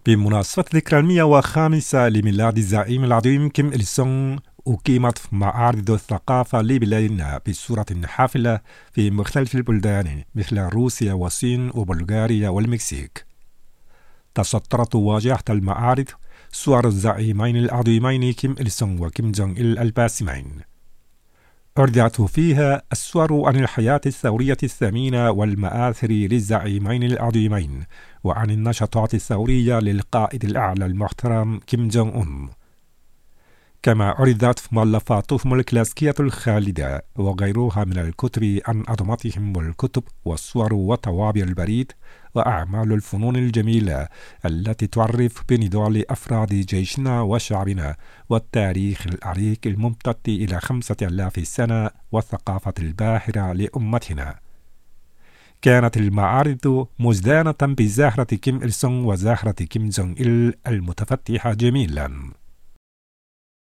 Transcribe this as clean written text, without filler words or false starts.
بمناسبة ذكرى 105 لميلاد الزعيم العظيم كيم إل سونغ، أقيمت معارض الثقافة لبلادنا بصورة حافلة في مختلف البلدان مثل روسيا والصين وبلغاريا والمكسيك. تسطرت واجهة المعارض صور الزعيمين العظيمين كيم إل سونغ وكيم جونغ إل الباسمين. أردعت فيها الصور عن الحياة الثورية الثمينة والمآثر للزعيمين العظيمين، وعن النشاطات الثورية للقائد الأعلى المحترم كيم جونغ أون. كما عرضت مؤلفاتهم الكلاسيكية الخالدة وغيرها من الكتب عن عظمتهم والكتب والصور وطوابع البريد وأعمال الفنون الجميلة التي تعرف بنضال أفراد جيشنا وشعبنا والتاريخ العريق الممتد إلى 5000 سنة والثقافة الباهرة لأمتنا. كانت المعارض مزدانة بزهرة كيم إل سونغ وزهرة كيم جونغ إل المتفتحة جميلا.